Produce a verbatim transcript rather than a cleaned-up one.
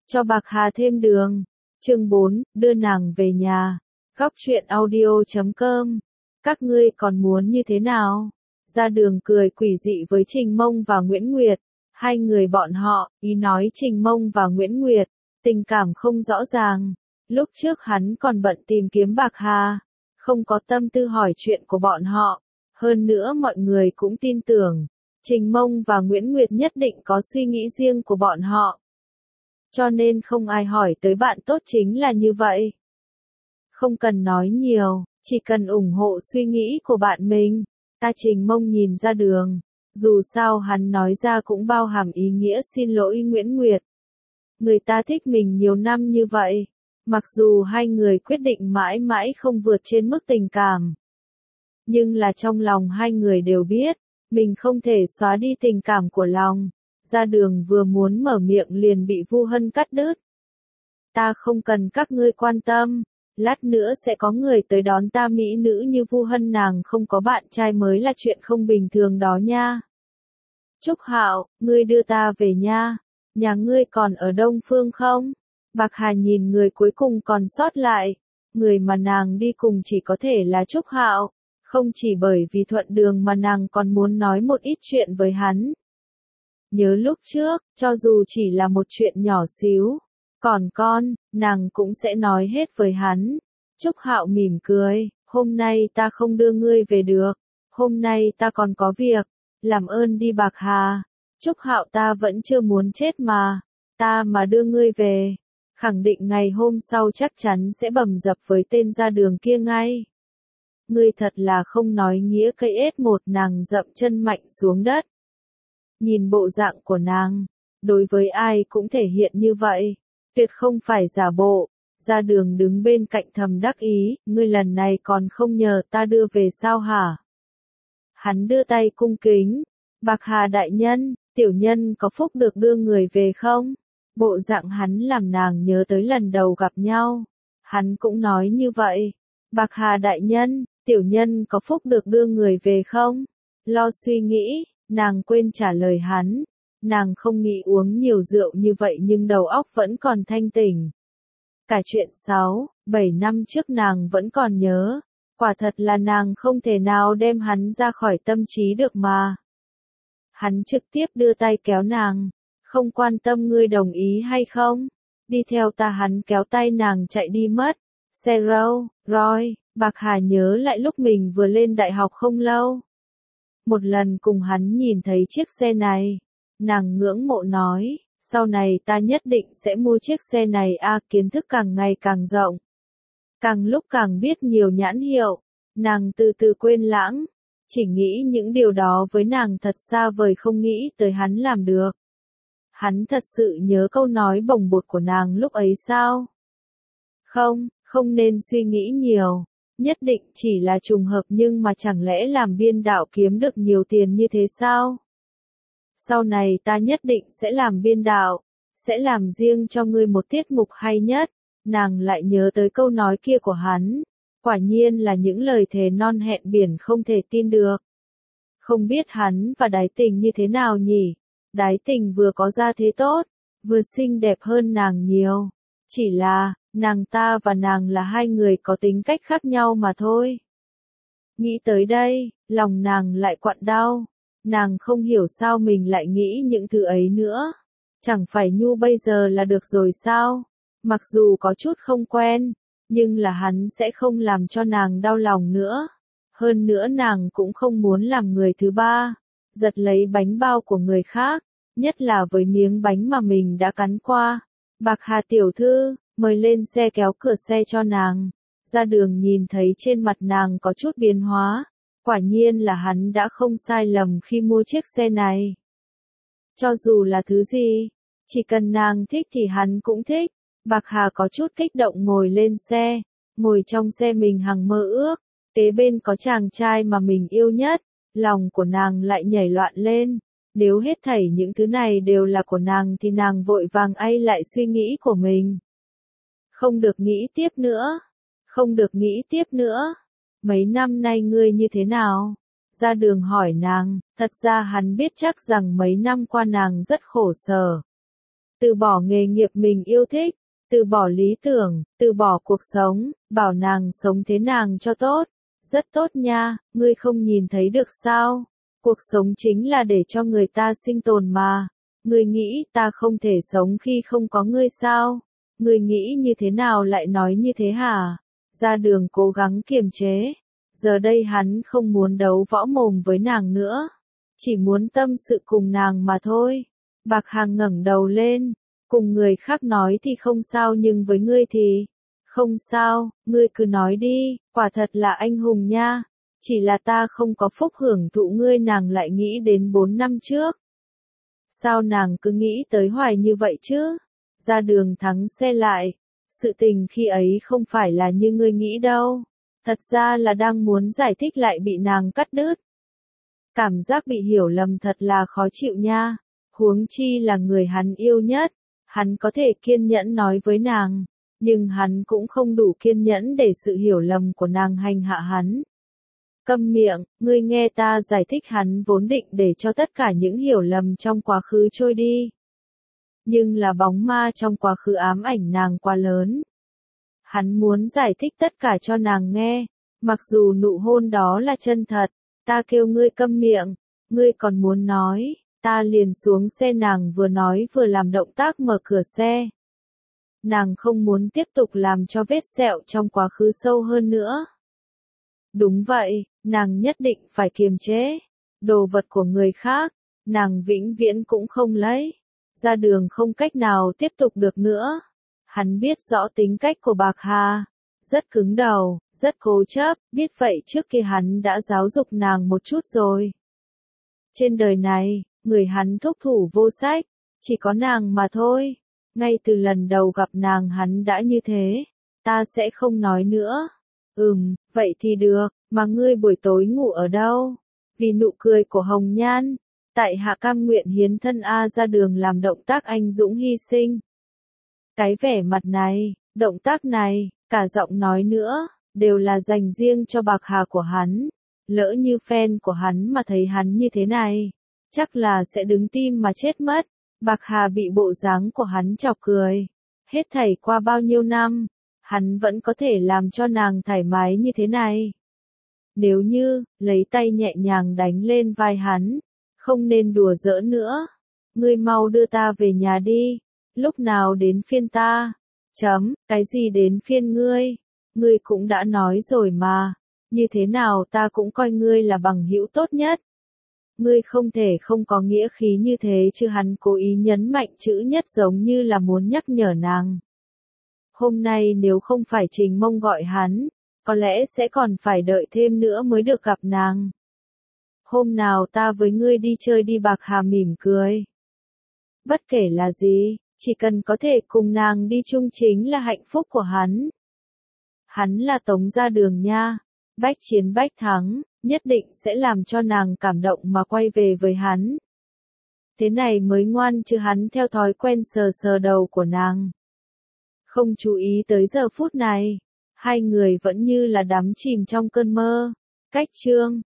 cho Bạc Hà thêm đường. Chương bốn, đưa nàng về nhà. Góc truyện audio chấm com. Các ngươi còn muốn như thế nào? Ra đường cười quỷ dị với Trình Mông và Nguyễn Nguyệt. Hai người bọn họ, ý nói Trình Mông và Nguyễn Nguyệt, tình cảm không rõ ràng. Lúc trước hắn còn bận tìm kiếm Bạc Hà, không có tâm tư hỏi chuyện của bọn họ. Hơn nữa mọi người cũng tin tưởng, Trình Mông và Nguyễn Nguyệt nhất định có suy nghĩ riêng của bọn họ. Cho nên không ai hỏi tới bạn tốt chính là như vậy. Không cần nói nhiều, chỉ cần ủng hộ suy nghĩ của bạn mình. Ta Trình Mông nhìn ra đường, dù sao hắn nói ra cũng bao hàm ý nghĩa xin lỗi Nguyễn Nguyệt. Người ta thích mình nhiều năm như vậy, mặc dù hai người quyết định mãi mãi không vượt trên mức tình cảm. Nhưng là trong lòng hai người đều biết, mình không thể xóa đi tình cảm của lòng. Ra đường vừa muốn mở miệng liền bị Vu Hân cắt đứt. Ta không cần các ngươi quan tâm, lát nữa sẽ có người tới đón ta, mỹ nữ như Vu Hân nàng không có bạn trai mới là chuyện không bình thường đó nha. Trúc Hạo, ngươi đưa ta về nha, nhà ngươi còn ở Đông Phương không? Bạc Hà nhìn người cuối cùng còn sót lại, người mà nàng đi cùng chỉ có thể là Trúc Hạo, không chỉ bởi vì thuận đường mà nàng còn muốn nói một ít chuyện với hắn. Nhớ lúc trước, cho dù chỉ là một chuyện nhỏ xíu, còn con, nàng cũng sẽ nói hết với hắn. Trúc Hạo mỉm cười, hôm nay ta không đưa ngươi về được, hôm nay ta còn có việc, làm ơn đi Bạc Hà. Trúc Hạo, ta vẫn chưa muốn chết mà, ta mà đưa ngươi về, khẳng định ngày hôm sau chắc chắn sẽ bầm dập với tên ra đường kia ngay. Ngươi thật là không nói nghĩa cây ết một, nàng dậm chân mạnh xuống đất. Nhìn bộ dạng của nàng, đối với ai cũng thể hiện như vậy, tuyệt không phải giả bộ. Ra đường đứng bên cạnh thầm đắc ý, ngươi lần này còn không nhờ ta đưa về sao hả? Hắn đưa tay cung kính, Bạc Hà đại nhân, tiểu nhân có phúc được đưa người về không? Bộ dạng hắn làm nàng nhớ tới lần đầu gặp nhau. Hắn cũng nói như vậy, Bạc Hà đại nhân, tiểu nhân có phúc được đưa người về không? Lo suy nghĩ, nàng quên trả lời hắn. Nàng không nghĩ uống nhiều rượu như vậy nhưng đầu óc vẫn còn thanh tỉnh. Cả chuyện sáu, bảy năm trước nàng vẫn còn nhớ. Quả thật là nàng không thể nào đem hắn ra khỏi tâm trí được mà. Hắn trực tiếp đưa tay kéo nàng. Không quan tâm ngươi đồng ý hay không? Đi theo ta, hắn kéo tay nàng chạy đi mất. Xe râu, Roy, Bạc Hà nhớ lại lúc mình vừa lên đại học không lâu. Một lần cùng hắn nhìn thấy chiếc xe này. Nàng ngưỡng mộ nói, sau này ta nhất định sẽ mua chiếc xe này a à, kiến thức càng ngày càng rộng. Càng lúc càng biết nhiều nhãn hiệu, nàng từ từ quên lãng, chỉ nghĩ những điều đó với nàng thật xa vời, không nghĩ tới hắn làm được. Hắn thật sự nhớ câu nói bồng bột của nàng lúc ấy sao? Không, không nên suy nghĩ nhiều, nhất định chỉ là trùng hợp, nhưng mà chẳng lẽ làm biên đạo kiếm được nhiều tiền như thế sao? Sau này ta nhất định sẽ làm biên đạo, sẽ làm riêng cho ngươi một tiết mục hay nhất. Nàng lại nhớ tới câu nói kia của hắn, quả nhiên là những lời thề non hẹn biển không thể tin được. Không biết hắn và Đái Tình như thế nào nhỉ? Đái Tình vừa có gia thế tốt, vừa xinh đẹp hơn nàng nhiều. Chỉ là, nàng ta và nàng là hai người có tính cách khác nhau mà thôi. Nghĩ tới đây, lòng nàng lại quặn đau. Nàng không hiểu sao mình lại nghĩ những thứ ấy nữa. Chẳng phải Nhu bây giờ là được rồi sao? Mặc dù có chút không quen, nhưng là hắn sẽ không làm cho nàng đau lòng nữa. Hơn nữa nàng cũng không muốn làm người thứ ba, giật lấy bánh bao của người khác, nhất là với miếng bánh mà mình đã cắn qua. Bạc Hà tiểu thư, mời lên xe, kéo cửa xe cho nàng. Ra đường nhìn thấy trên mặt nàng có chút biến hóa. Quả nhiên là hắn đã không sai lầm khi mua chiếc xe này. Cho dù là thứ gì, chỉ cần nàng thích thì hắn cũng thích. Bạc Hà có chút kích động ngồi lên xe, ngồi trong xe mình hằng mơ ước, kế bên có chàng trai mà mình yêu nhất, lòng của nàng lại nhảy loạn lên. Nếu hết thảy những thứ này đều là của nàng thì nàng vội vàng ai lại suy nghĩ của mình. Không được nghĩ tiếp nữa, không được nghĩ tiếp nữa. Mấy năm nay ngươi như thế nào? Ra đường hỏi nàng, thật ra hắn biết chắc rằng mấy năm qua nàng rất khổ sở. từ bỏ nghề nghiệp mình yêu thích, từ bỏ lý tưởng, từ bỏ cuộc sống, bảo nàng sống thế nàng cho tốt. Rất tốt nha, ngươi không nhìn thấy được sao? Cuộc sống chính là để cho người ta sinh tồn mà. Ngươi nghĩ ta không thể sống khi không có ngươi sao? Ngươi nghĩ như thế nào lại nói như thế hả? Ra Đường cố gắng kiềm chế. Giờ đây hắn không muốn đấu võ mồm với nàng nữa. Chỉ muốn tâm sự cùng nàng mà thôi. Bạc Hà ngẩng đầu lên. Cùng người khác nói thì không sao nhưng với ngươi thì... Không sao, ngươi cứ nói đi, quả thật là anh hùng nha. Chỉ là ta không có phúc hưởng thụ ngươi nàng lại nghĩ đến bốn năm trước. Sao nàng cứ nghĩ tới hoài như vậy chứ? Ra Đường thắng xe lại. Sự tình khi ấy không phải là như ngươi nghĩ đâu. Thật ra là đang muốn giải thích lại bị nàng cắt đứt. Cảm giác bị hiểu lầm thật là khó chịu nha. Huống chi là người hắn yêu nhất. Hắn có thể kiên nhẫn nói với nàng. Nhưng hắn cũng không đủ kiên nhẫn để sự hiểu lầm của nàng hành hạ hắn. Câm miệng, ngươi nghe ta giải thích hắn vốn định để cho tất cả những hiểu lầm trong quá khứ trôi đi. Nhưng là bóng ma trong quá khứ ám ảnh nàng quá lớn. Hắn muốn giải thích tất cả cho nàng nghe, mặc dù nụ hôn đó là chân thật, ta kêu ngươi câm miệng, ngươi còn muốn nói, ta liền xuống xe nàng vừa nói vừa làm động tác mở cửa xe. Nàng không muốn tiếp tục làm cho vết sẹo trong quá khứ sâu hơn nữa. Đúng vậy, nàng nhất định phải kiềm chế. Đồ vật của người khác, nàng vĩnh viễn cũng không lấy. Ra Đường không cách nào tiếp tục được nữa. Hắn biết rõ tính cách của Bạc Hà. Rất cứng đầu, rất cố chấp, biết vậy trước kia hắn đã giáo dục nàng một chút rồi. Trên đời này, người hắn thúc thủ vô sách, chỉ có nàng mà thôi. Ngay từ lần đầu gặp nàng hắn đã như thế. Ta sẽ không nói nữa. Ừm, vậy thì được, mà ngươi buổi tối ngủ ở đâu? Vì nụ cười của Hồng Nhan, tại hạ cam nguyện hiến thân A. Ra Đường làm động tác anh dũng hy sinh. Cái vẻ mặt này, động tác này, cả giọng nói nữa, đều là dành riêng cho Bạc Hà của hắn. Lỡ như fan của hắn mà thấy hắn như thế này, chắc là sẽ đứng tim mà chết mất. Bạc Hà bị bộ dáng của hắn chọc cười. Hết thảy qua bao nhiêu năm, hắn vẫn có thể làm cho nàng thoải mái như thế này. Nếu như, lấy tay nhẹ nhàng đánh lên vai hắn, không nên đùa giỡn nữa. Ngươi mau đưa ta về nhà đi, lúc nào đến phiên ta? Chấm, cái gì đến phiên ngươi? Ngươi cũng đã nói rồi mà, như thế nào ta cũng coi ngươi là bằng hữu tốt nhất. Ngươi không thể không có nghĩa khí như thế chứ hắn cố ý nhấn mạnh chữ nhất giống như là muốn nhắc nhở nàng. Hôm nay nếu không phải Trình Mông gọi hắn, có lẽ sẽ còn phải đợi thêm nữa mới được gặp nàng. Hôm nào ta với ngươi đi chơi đi. Bạc Hà mỉm cười. Bất kể là gì, chỉ cần có thể cùng nàng đi chung chính là hạnh phúc của hắn. Hắn là Tống Ra Đường nha, bách chiến bách thắng, nhất định sẽ làm cho nàng cảm động mà quay về với hắn. Thế này mới ngoan chứ hắn theo thói quen sờ sờ đầu của nàng. Không chú ý tới giờ phút này, hai người vẫn như là đắm chìm trong cơn mơ. Cách chương